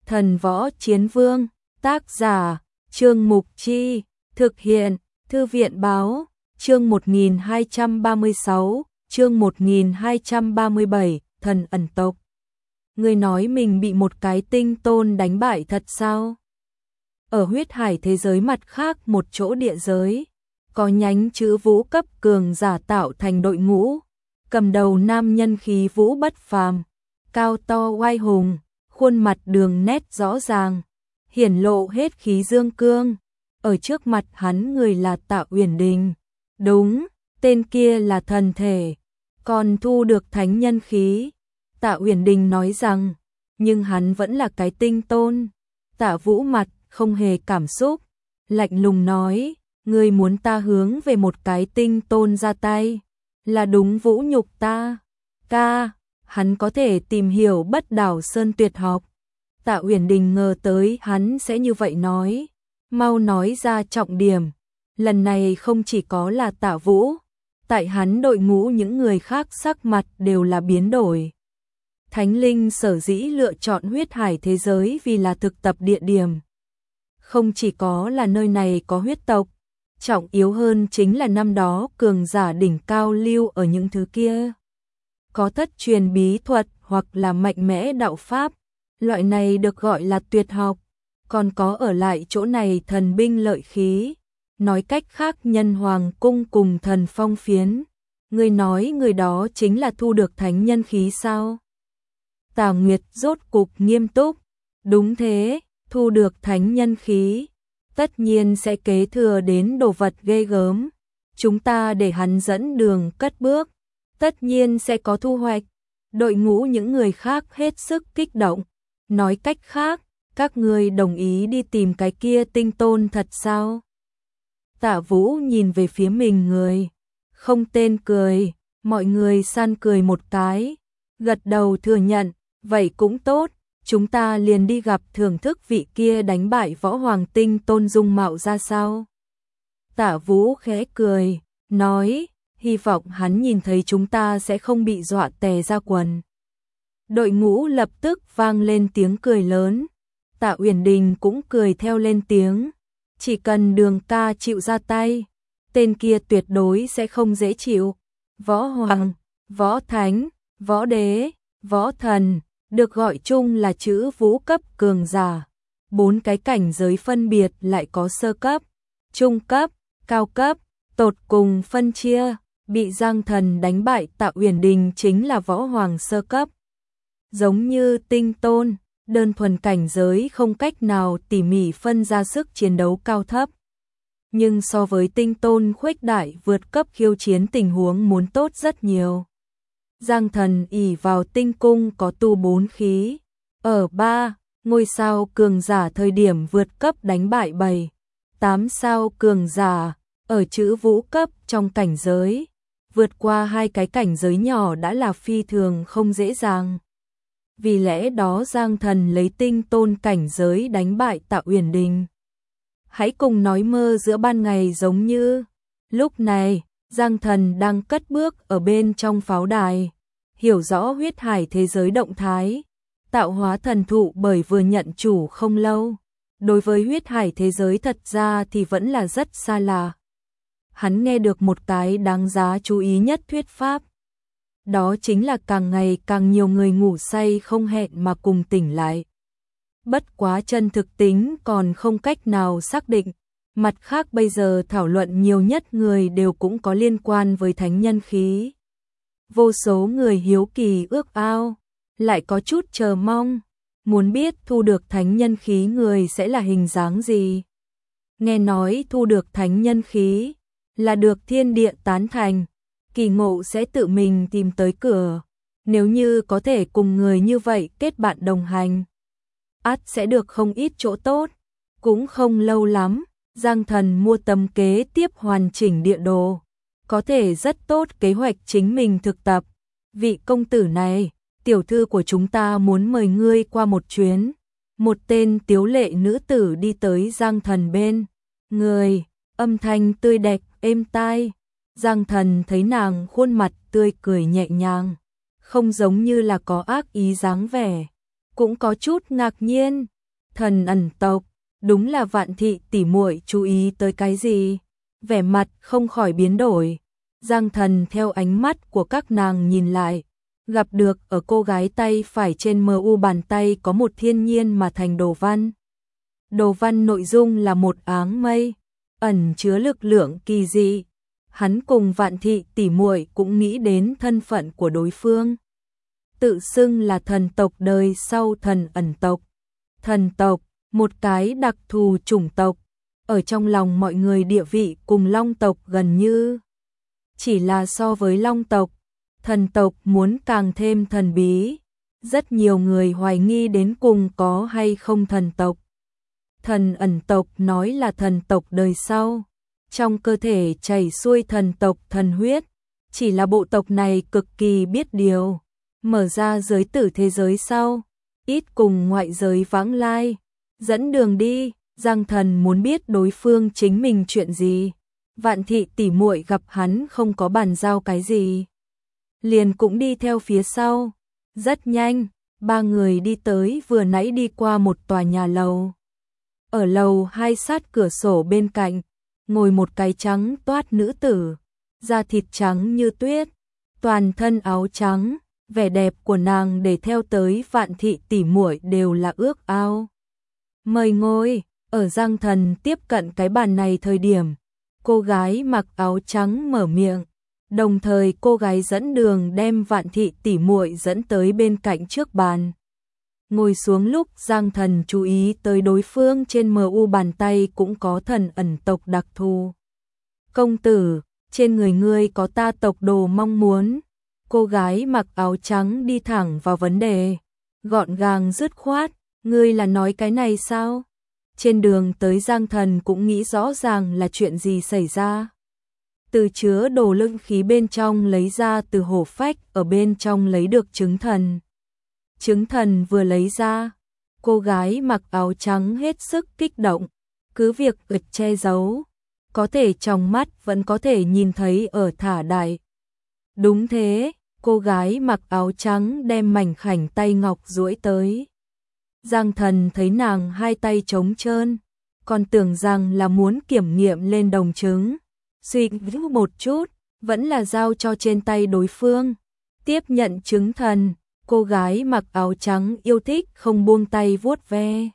Thần Võ Chiến Vương, tác giả, Trương Mục Chi, thực hiện, Thư viện Báo, chương 1236, chương 1237, Thần ẩn tộc. Ngươi nói mình bị một cái tinh tôn đánh bại thật sao? Ở huyết hải thế giới mặt khác một chỗ địa giới, có nhánh chữ vũ cấp cường giả tạo thành đội ngũ, cầm đầu nam nhân khí vũ bất phàm, cao to oai hùng, khuôn mặt đường nét rõ ràng, hiển lộ hết khí dương cương. Ở trước mặt hắn người là Tạ Uyển Đình. Đúng, tên kia là thần thể, còn thu được thánh nhân khí. Tạ Uyển Đình nói rằng, nhưng hắn vẫn là cái tinh tôn. Tạ Vũ mặt không hề cảm xúc, lạnh lùng nói, ngươi muốn ta hướng về một cái tinh tôn ra tay, là đúng vũ nhục ta. Ca, hắn có thể tìm hiểu Bất Đảo Sơn tuyệt học. Tạ Uyển Đình ngờ tới hắn sẽ như vậy nói, mau nói ra trọng điểm. Lần này không chỉ có là Tạ Vũ, tại hắn đội ngũ những người khác sắc mặt đều là biến đổi. Thánh linh sở dĩ lựa chọn huyết hải thế giới vì là thực tập địa điểm. Không chỉ có là nơi này có huyết tộc, trọng yếu hơn chính là năm đó cường giả đỉnh cao lưu ở những thứ kia. Có thất truyền bí thuật hoặc là mạnh mẽ đạo pháp, loại này được gọi là tuyệt học, còn có ở lại chỗ này thần binh lợi khí. Nói cách khác nhân hoàng cung cùng thần phong phiến. Người nói người đó chính là thu được thánh nhân khí sao? Tà Nguyệt rốt cục nghiêm túc. Đúng thế, thu được thánh nhân khí, tất nhiên sẽ kế thừa đến đồ vật ghê gớm. Chúng ta để hắn dẫn đường cất bước, tất nhiên sẽ có thu hoạch. Đội ngũ những người khác hết sức kích động. Nói cách khác, các ngươi đồng ý đi tìm cái kia tinh tôn thật sao? Tạ Vũ nhìn về phía mình người, không tên cười, mọi người san cười một cái, gật đầu thừa nhận, vậy cũng tốt, chúng ta liền đi gặp thưởng thức vị kia đánh bại võ hoàng tinh tôn dung mạo ra sao. Tạ Vũ khẽ cười, nói, hy vọng hắn nhìn thấy chúng ta sẽ không bị dọa tè ra quần. Đội ngũ lập tức vang lên tiếng cười lớn, Tạ Uyển Đình cũng cười theo lên tiếng. Chỉ cần Đường ca chịu ra tay, tên kia tuyệt đối sẽ không dễ chịu. Võ hoàng, võ thánh, võ đế, võ thần, được gọi chung là chữ vũ cấp cường giả. 4 cái cảnh giới phân biệt lại có sơ cấp, trung cấp, cao cấp, tột cùng phân chia. Bị Giang Thần đánh bại Tạ Uyển Đình chính là võ hoàng sơ cấp. Giống như tinh tôn, đơn thuần cảnh giới không cách nào tỉ mỉ phân ra sức chiến đấu cao thấp. Nhưng so với tinh tôn khuếch đại vượt cấp khiêu chiến tình huống muốn tốt rất nhiều. Giang Thần ỷ vào tinh cung có tu 4 khí. Ở 3 ngôi sao cường giả thời điểm vượt cấp đánh bại 7, 8 sao cường giả ở chữ vũ cấp trong cảnh giới. Vượt qua 2 cái cảnh giới nhỏ đã là phi thường không dễ dàng. Vì lẽ đó Giang Thần lấy tinh tôn cảnh giới đánh bại Tạ Uyển Đình. Hãy cùng nói mơ giữa ban ngày giống như. Lúc này, Giang Thần đang cất bước ở bên trong pháo đài, hiểu rõ huyết hải thế giới động thái. Tạo hóa thần thụ bởi vừa nhận chủ không lâu, đối với huyết hải thế giới thật ra thì vẫn là rất xa lạ. Hắn nghe được một cái đáng giá chú ý nhất thuyết pháp. Đó chính là càng ngày càng nhiều người ngủ say không hẹn mà cùng tỉnh lại. Bất quá chân thực tính còn không cách nào xác định. Mặt khác bây giờ thảo luận nhiều nhất người đều cũng có liên quan với thánh nhân khí. Vô số người hiếu kỳ ước ao, lại có chút chờ mong, muốn biết thu được thánh nhân khí người sẽ là hình dáng gì. Nghe nói thu được thánh nhân khí là được thiên địa tán thành, kỳ ngộ sẽ tự mình tìm tới cửa. Nếu như có thể cùng người như vậy kết bạn đồng hành, ắt sẽ được không ít chỗ tốt. Cũng không lâu lắm, Giang Thần mua tấm kế tiếp hoàn chỉnh địa đồ, có thể rất tốt kế hoạch chính mình thực tập. Vị công tử này, tiểu thư của chúng ta muốn mời ngươi qua một chuyến. Một tên tiếu lệ nữ tử đi tới Giang Thần bên người, âm thanh tươi đẹp êm tai. Giang Thần thấy nàng khuôn mặt tươi cười nhẹ nhàng, không giống như là có ác ý dáng vẻ, cũng có chút ngạc nhiên. Thần ẩn tộc, đúng là Vạn thị tỷ muội chú ý tới cái gì? Vẻ mặt không khỏi biến đổi. Giang Thần theo ánh mắt của các nàng nhìn lại, gặp được ở cô gái tay phải trên mu bàn tay có một thiên nhiên mà thành đồ văn. Đồ văn nội dung là một áng mây, ẩn chứa lực lượng kỳ dị. Hắn cùng Vạn thị tỷ muội cũng nghĩ đến thân phận của đối phương. Tự xưng là thần tộc đời sau thần ẩn tộc. Thần tộc, một cái đặc thù chủng tộc, ở trong lòng mọi người địa vị cùng Long tộc gần như. Chỉ là so với Long tộc, thần tộc muốn càng thêm thần bí. Rất nhiều người hoài nghi đến cùng có hay không thần tộc. Thần ẩn tộc nói là thần tộc đời sau, trong cơ thể chảy xuôi thần tộc thần huyết, chỉ là bộ tộc này cực kỳ biết điều, mở ra giới tử thế giới sau, ít cùng ngoại giới vãng lai, dẫn đường đi. Giang Thần muốn biết đối phương chính mình chuyện gì. Vạn thị tỷ muội gặp hắn không có bàn giao cái gì, liền cũng đi theo phía sau. Rất nhanh, ba người đi tới vừa nãy đi qua một tòa nhà lầu. Ở lầu 2 sát cửa sổ bên cạnh, ngồi một cái trắng toát nữ tử, da thịt trắng như tuyết, toàn thân áo trắng, vẻ đẹp của nàng để theo tới Vạn thị tỷ muội đều là ước ao. Mời ngồi. Ở Giang Thần tiếp cận cái bàn này thời điểm, cô gái mặc áo trắng mở miệng, đồng thời cô gái dẫn đường đem Vạn thị tỷ muội dẫn tới bên cạnh trước bàn. Ngồi xuống lúc Giang Thần chú ý tới đối phương trên mu bàn tay cũng có thần ẩn tộc đặc thù. Công tử, trên người ngươi có ta tộc đồ mong muốn. Cô gái mặc áo trắng đi thẳng vào vấn đề, gọn gàng dứt khoát, ngươi là nói cái này sao? Trên đường tới Giang Thần cũng nghĩ rõ ràng là chuyện gì xảy ra. Từ chứa đồ linh khí bên trong lấy ra từ hổ phách, ở bên trong lấy được trứng thần. Trứng thần vừa lấy ra, cô gái mặc áo trắng hết sức kích động, cứ việc ực che giấu, có thể trong mắt vẫn có thể nhìn thấy ở thả đại. Đúng thế, cô gái mặc áo trắng đem mảnh khảnh tay ngọc duỗi tới. Giang Thần thấy nàng hai tay trống trơn, còn tưởng rằng là muốn kiểm nghiệm lên đồng trứng. Suy nghĩ một chút, vẫn là giao cho trên tay đối phương. Tiếp nhận trứng thần, cô gái mặc áo trắng yêu thích không buông tay vuốt ve.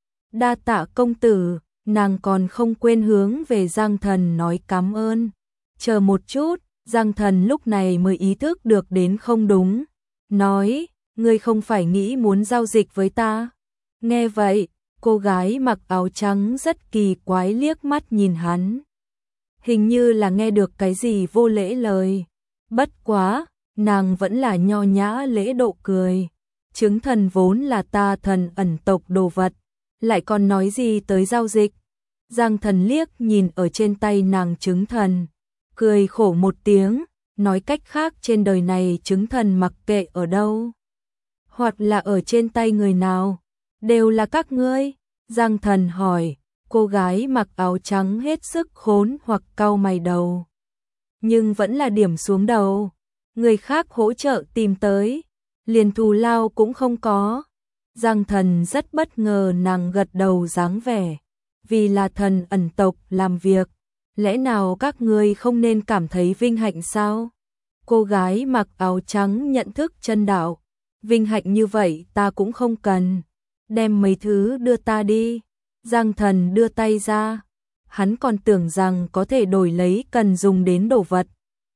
Đa tạ công tử, nàng còn không quên hướng về Giang Thần nói cảm ơn. Chờ một chút, Giang Thần lúc này mới ý thức được đến không đúng. Nói, ngươi không phải nghĩ muốn giao dịch với ta. Nghe vậy, cô gái mặc áo trắng rất kỳ quái liếc mắt nhìn hắn. Hình như là nghe được cái gì vô lễ lời. Bất quá, nàng vẫn là nho nhã lễ độ cười. Trứng thần vốn là ta thần ẩn tộc đồ vật, lại còn nói gì tới giao dịch. Giang Thần liếc nhìn ở trên tay nàng trứng thần, cười khổ một tiếng, nói cách khác trên đời này trứng thần mặc kệ ở đâu, hoặc là ở trên tay người nào, đều là các ngươi. Giang Thần hỏi, cô gái mặc áo trắng hết sức khốn hoặc cau mày đầu, nhưng vẫn là điểm xuống đầu. Người khác hỗ trợ tìm tới, liền thù lao cũng không có. Giang Thần rất bất ngờ nàng gật đầu dáng vẻ, vì là thần ẩn tộc làm việc, lẽ nào các ngươi không nên cảm thấy vinh hạnh sao? Cô gái mặc áo trắng nhận thức chân đạo, vinh hạnh như vậy ta cũng không cần, đem mấy thứ đưa ta đi. Giang Thần đưa tay ra, hắn còn tưởng rằng có thể đổi lấy cần dùng đến đồ vật.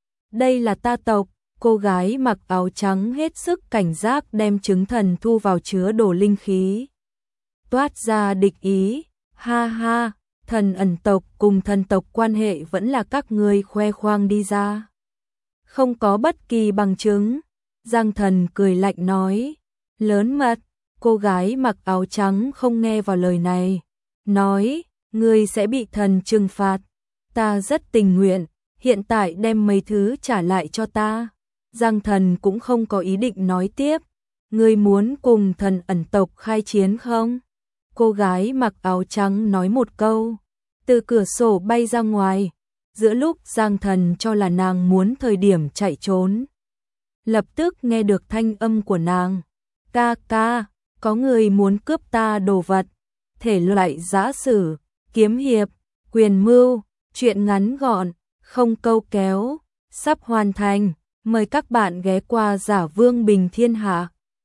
Đây là ta tộc. Cô gái mặc áo trắng hết sức cảnh giác đem trứng thần thu vào chứa đồ linh khí. Toát ra địch ý, ha ha, thần ẩn tộc cùng thần tộc quan hệ vẫn là các ngươi khoe khoang đi ra. Không có bất kỳ bằng chứng. Giang Thần cười lạnh nói, lớn mật. Cô gái mặc áo trắng không nghe vào lời này, nói, ngươi sẽ bị thần trừng phạt. Ta rất tình nguyện, hiện tại đem mấy thứ trả lại cho ta. Giang Thần cũng không có ý định nói tiếp, ngươi muốn cùng thần ẩn tộc khai chiến không? Cô gái mặc áo trắng nói một câu, từ cửa sổ bay ra ngoài, giữa lúc Giang Thần cho là nàng muốn thời điểm chạy trốn. Lập tức nghe được thanh âm của nàng, ca ca, có người muốn cướp ta đồ vật. thể loại giã sử, kiếm hiệp, quyền mưu, truyện ngắn gọn, không câu kéo, sắp hoàn thành. Mời các bạn ghé qua Giả Vương Bình Thiên Hạ.